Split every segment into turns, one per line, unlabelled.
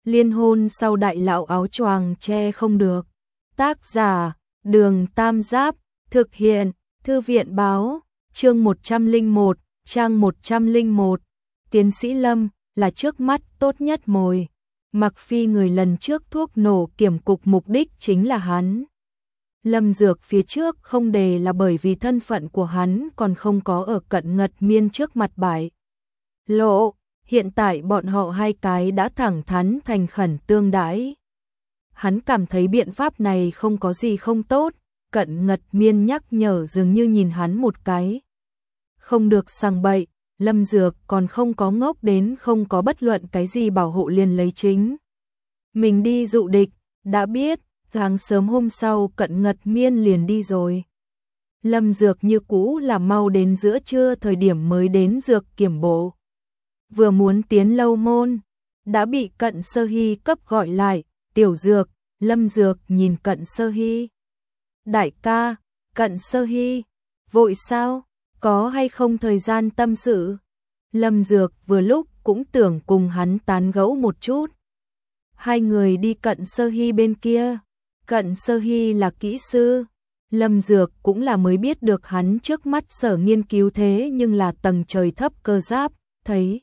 Liên hôn sau đại lão áo choàng che không được. Tác giả, Đường Tam Giáp, thực hiện, Thư viện báo, chương 101, trang 101. Tiến sĩ Lâm là trước mắt tốt nhất mồi. Mặc Phi người lần trước thuốc nổ kiểm cục mục đích chính là hắn. Lâm Dược phía trước không đề là bởi vì thân phận của hắn còn không có ở Cận Ngật Miên trước mặt bại lộ. Hiện tại bọn họ hai cái đã thẳng thắn thành khẩn tương đãi. Hắn cảm thấy biện pháp này không có gì không tốt. Cận Ngật Miên nhắc nhở dường như nhìn hắn một cái. Không được sằng bậy, Lâm Dược còn không có ngốc đến không có bất luận cái gì bảo hộ liền lấy chính. Mình đi dụ địch, đã biết, sáng sớm hôm sau Cận Ngật Miên liền đi rồi. Lâm Dược như cũ là mau đến giữa trưa thời điểm mới đến dược kiểm bộ. Vừa muốn tiến lâu môn, đã bị Cận Sơ Hy cấp gọi lại, tiểu Dược, Lâm Dược nhìn Cận Sơ Hy. Đại ca, Cận Sơ Hy, vội sao, có hay không thời gian tâm sự? Lâm Dược vừa lúc cũng tưởng cùng hắn tán gẫu một chút. Hai người đi Cận Sơ Hy bên kia, Cận Sơ Hy là kỹ sư. Lâm Dược cũng là mới biết được hắn trước mắt sở nghiên cứu thế nhưng là tầng trời thấp cơ giáp, thấy.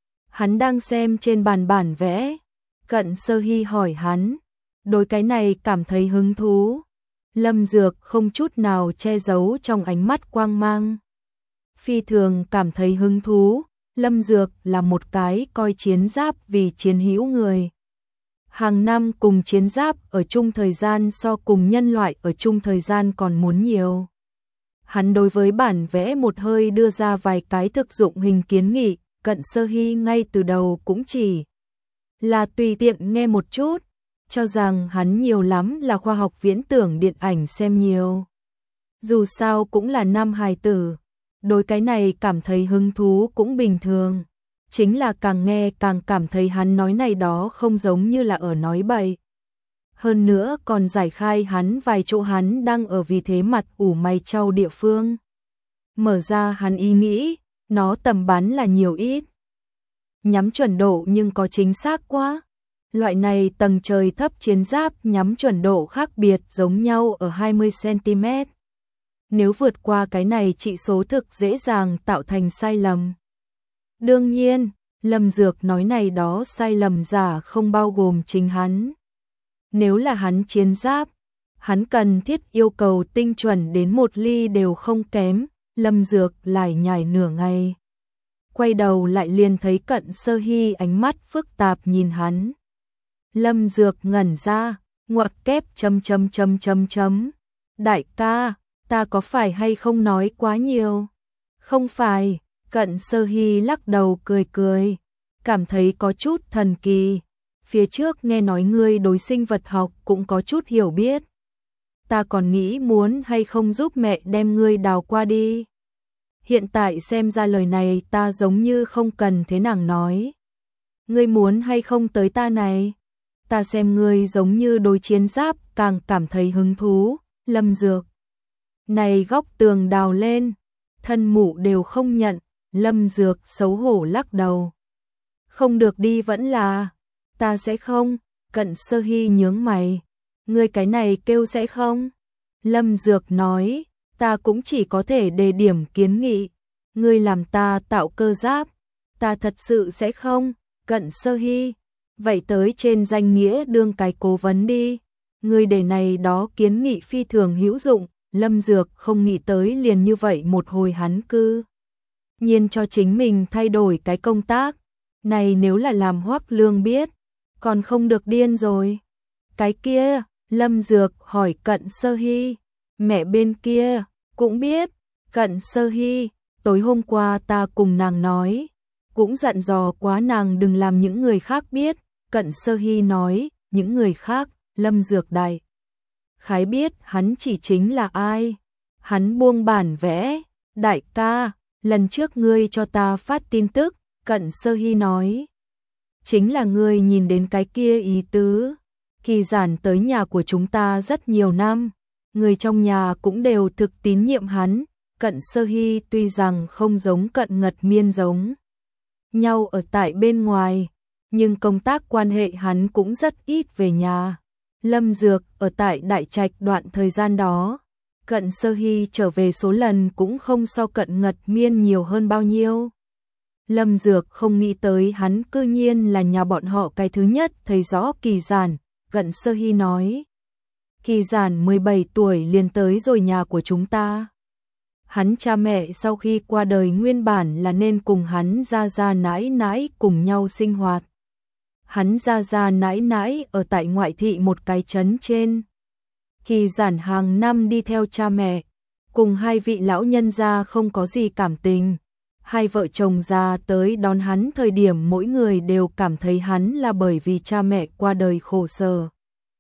Hắn đang xem trên bàn bản vẽ. Cận Sơ Hy hỏi hắn, đối cái này cảm thấy hứng thú. Lâm Dược không chút nào che giấu trong ánh mắt quang mang. Phi thường cảm thấy hứng thú, Lâm Dược là một cái coi chiến giáp vì chiến hữu người. Hàng năm cùng chiến giáp ở chung thời gian so cùng nhân loại ở chung thời gian còn muốn nhiều. Hắn đối với bản vẽ một hơi đưa ra vài cái thực dụng hình kiến nghị, Cận Sơ Hy ngay từ đầu cũng chỉ là tùy tiện nghe một chút, cho rằng hắn nhiều lắm là khoa học viễn tưởng điện ảnh xem nhiều. Dù sao cũng là nam hài tử, đối cái này cảm thấy hứng thú cũng bình thường. Chính là càng nghe càng cảm thấy hắn nói này đó không giống như là ở nói bậy. Hơn nữa còn giải khai hắn vài chỗ hắn đang ở vì thế mặt ủ mày trao địa phương. Mở ra hắn ý nghĩ, nó tầm bắn là nhiều ít. Nhắm chuẩn độ nhưng có chính xác quá. Loại này tầng trời thấp chiến giáp nhắm chuẩn độ khác biệt giống nhau ở 20cm. Nếu vượt qua cái này trị số thực dễ dàng tạo thành sai lầm. Đương nhiên, Lâm Dược nói này đó sai lầm giả không bao gồm chính hắn. Nếu là hắn chiến giáp, hắn cần thiết yêu cầu tinh chuẩn đến một ly đều không kém. Lâm Dược lải nhải nửa ngày. Quay đầu lại liền thấy Cận Sơ Hy ánh mắt phức tạp nhìn hắn. Lâm Dược ngẩn ra, ngoặc kép ... Đại ca, ta có phải hay không nói quá nhiều? Không phải, Cận Sơ Hy lắc đầu cười cười, cảm thấy có chút thần kỳ. Phía trước nghe nói ngươi đối sinh vật học cũng có chút hiểu biết. Ta còn nghĩ muốn hay không giúp mẹ đem ngươi đào qua đi. Hiện tại xem ra lời này ta giống như không cần thế nàng nói. Ngươi muốn hay không tới ta này? Ta xem ngươi giống như đối chiến giáp càng cảm thấy hứng thú. Lâm Dược này góc tường đào lên, thân mụ đều không nhận. Lâm Dược xấu hổ lắc đầu. Không được đi vẫn là. Ta sẽ không. Cận Sơ Hy nhướng mày. Ngươi cái này kêu sẽ không? Lâm Dược nói, ta cũng chỉ có thể đề điểm kiến nghị. Ngươi làm ta tạo cơ giáp, ta thật sự sẽ không. Cận Sơ Hy, vậy tới trên danh nghĩa đương cái cố vấn đi. Ngươi đề này đó kiến nghị phi thường hữu dụng. Lâm Dược không nghĩ tới liền như vậy một hồi hắn cư nhiên cho chính mình thay đổi cái công tác. Này nếu là làm Hoắc Lương biết, còn không được điên rồi. Cái kia, Lâm Dược hỏi Cận Sơ Hy, mẹ bên kia cũng biết. Cận Sơ Hy, tối hôm qua ta cùng nàng nói, cũng dặn dò quá nàng đừng làm những người khác biết. Cận Sơ Hy nói, những người khác. Lâm Dược đại khái biết hắn chỉ chính là ai. Hắn buông bản vẽ, đại ca, lần trước ngươi cho ta phát tin tức. Cận Sơ Hy nói, chính là ngươi nhìn đến cái kia ý tứ. Kỳ Giản tới nhà của chúng ta rất nhiều năm, người trong nhà cũng đều thực tín nhiệm hắn. Cận Sơ Hy tuy rằng không giống Cận Ngật Miên giống nhau ở tại bên ngoài, nhưng công tác quan hệ hắn cũng rất ít về nhà. Lâm Dược ở tại Đại Trạch đoạn thời gian đó, Cận Sơ Hy trở về số lần cũng không so Cận Ngật Miên nhiều hơn bao nhiêu. Lâm Dược không nghĩ tới hắn cư nhiên là nhà bọn họ cái thứ nhất thấy rõ Kỳ Giản. Cận Sơ Hy nói, Kỳ Giản 17 tuổi liền tới rồi nhà của chúng ta. Hắn cha mẹ sau khi qua đời nguyên bản là nên cùng hắn ra ra nãi nãi cùng nhau sinh hoạt. Hắn ra ra nãi nãi ở tại ngoại thị một cái trấn trên. Kỳ Giản hàng năm đi theo cha mẹ, cùng hai vị lão nhân gia không có gì cảm tình. Hai vợ chồng già tới đón hắn thời điểm mỗi người đều cảm thấy hắn là bởi vì cha mẹ qua đời khổ sở,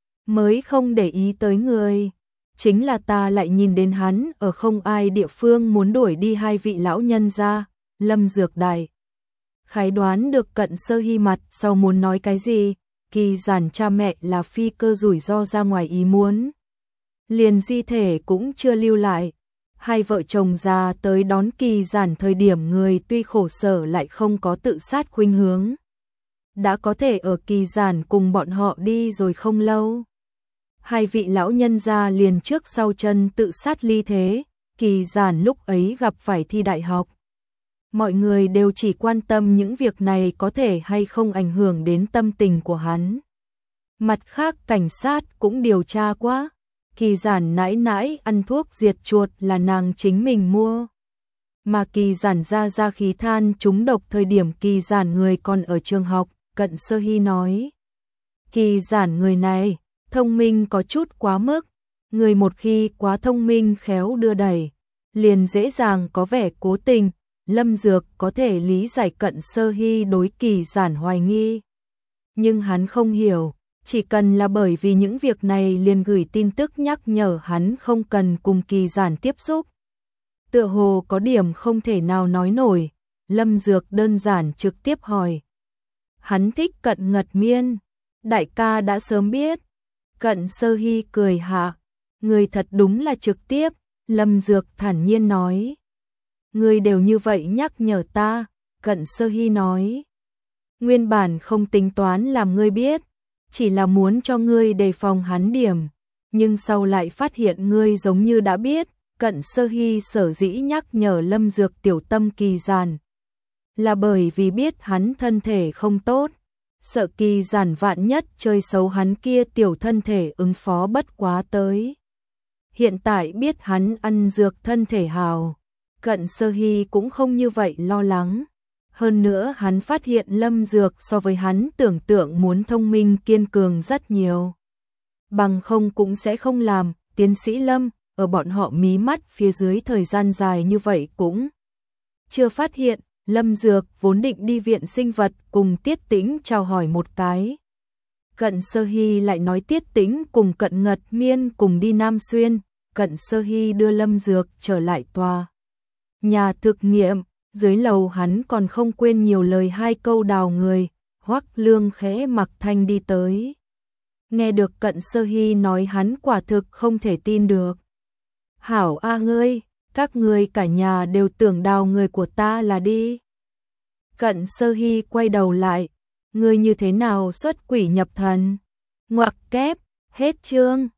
mới không để ý tới người. Chính là ta lại nhìn đến hắn ở không ai địa phương muốn đuổi đi hai vị lão nhân gia. Lâm Dược đại khái đoán được Cận Sơ Hy mặt sau muốn nói cái gì. Kỳ Giản cha mẹ là phi cơ rủi ro ra ngoài ý muốn, liền di thể cũng chưa lưu lại. Hai vợ chồng già tới đón Kỳ Giản thời điểm người tuy khổ sở lại không có tự sát khuynh hướng. Đã có thể ở Kỳ Giản cùng bọn họ đi rồi không lâu, hai vị lão nhân gia liền trước sau chân tự sát ly thế. Kỳ Giản lúc ấy gặp phải thi đại học. Mọi người đều chỉ quan tâm những việc này có thể hay không ảnh hưởng đến tâm tình của hắn. Mặt khác cảnh sát cũng điều tra quá. Kỳ Giản nãi nãi ăn thuốc diệt chuột là nàng chính mình mua. Mà Kỳ Giản ra khí than trúng độc thời điểm Kỳ Giản người còn ở trường học. Cận Sơ Hy nói, Kỳ Giản người này thông minh có chút quá mức. Người một khi quá thông minh khéo đưa đẩy, liền dễ dàng có vẻ cố tình. Lâm Dược có thể lý giải Cận Sơ Hy đối Kỳ Giản hoài nghi, nhưng hắn không hiểu, chỉ cần là bởi vì những việc này liền gửi tin tức nhắc nhở hắn không cần cùng Kỳ Giản tiếp xúc. Tựa hồ có điểm không thể nào nói nổi. Lâm Dược đơn giản trực tiếp hỏi, hắn thích Cận Ngật Miên, đại ca đã sớm biết. Cận Sơ Hy cười hạ, người thật đúng là trực tiếp. Lâm Dược thản nhiên nói, người đều như vậy nhắc nhở ta. Cận Sơ Hy nói, nguyên bản không tính toán làm ngươi biết, chỉ là muốn cho ngươi đề phòng hắn điểm, nhưng sau lại phát hiện ngươi giống như đã biết. Cận Sơ Hy sở dĩ nhắc nhở Lâm Dược tiểu tâm Kỳ Giản, là bởi vì biết hắn thân thể không tốt, sợ Kỳ Giản vạn nhất chơi xấu hắn kia tiểu thân thể ứng phó bất quá tới. Hiện tại biết hắn ăn dược thân thể hào, Cận Sơ Hy cũng không như vậy lo lắng. Hơn nữa hắn phát hiện Lâm Dược so với hắn tưởng tượng muốn thông minh kiên cường rất nhiều. Bằng không cũng sẽ không làm tiến sĩ Lâm ở bọn họ mí mắt phía dưới thời gian dài như vậy cũng chưa phát hiện. Lâm Dược vốn định đi viện sinh vật cùng Tiết Tĩnh chào hỏi một cái. Cận Sơ Hy lại nói Tiết Tĩnh cùng Cận Ngật Miên cùng đi Nam Xuyên. Cận Sơ Hy đưa Lâm Dược trở lại tòa nhà thực nghiệm. Dưới lầu hắn còn không quên nhiều lời hai câu đào người. Hoắc Lương khẽ mặc thanh đi tới. Nghe được Cận Sơ Hy nói hắn quả thực không thể tin được. Hảo a ngươi, các ngươi cả nhà đều tưởng đào người của ta là đi. Cận Sơ Hy quay đầu lại, ngươi như thế nào xuất quỷ nhập thần. Ngoặc kép, hết chương.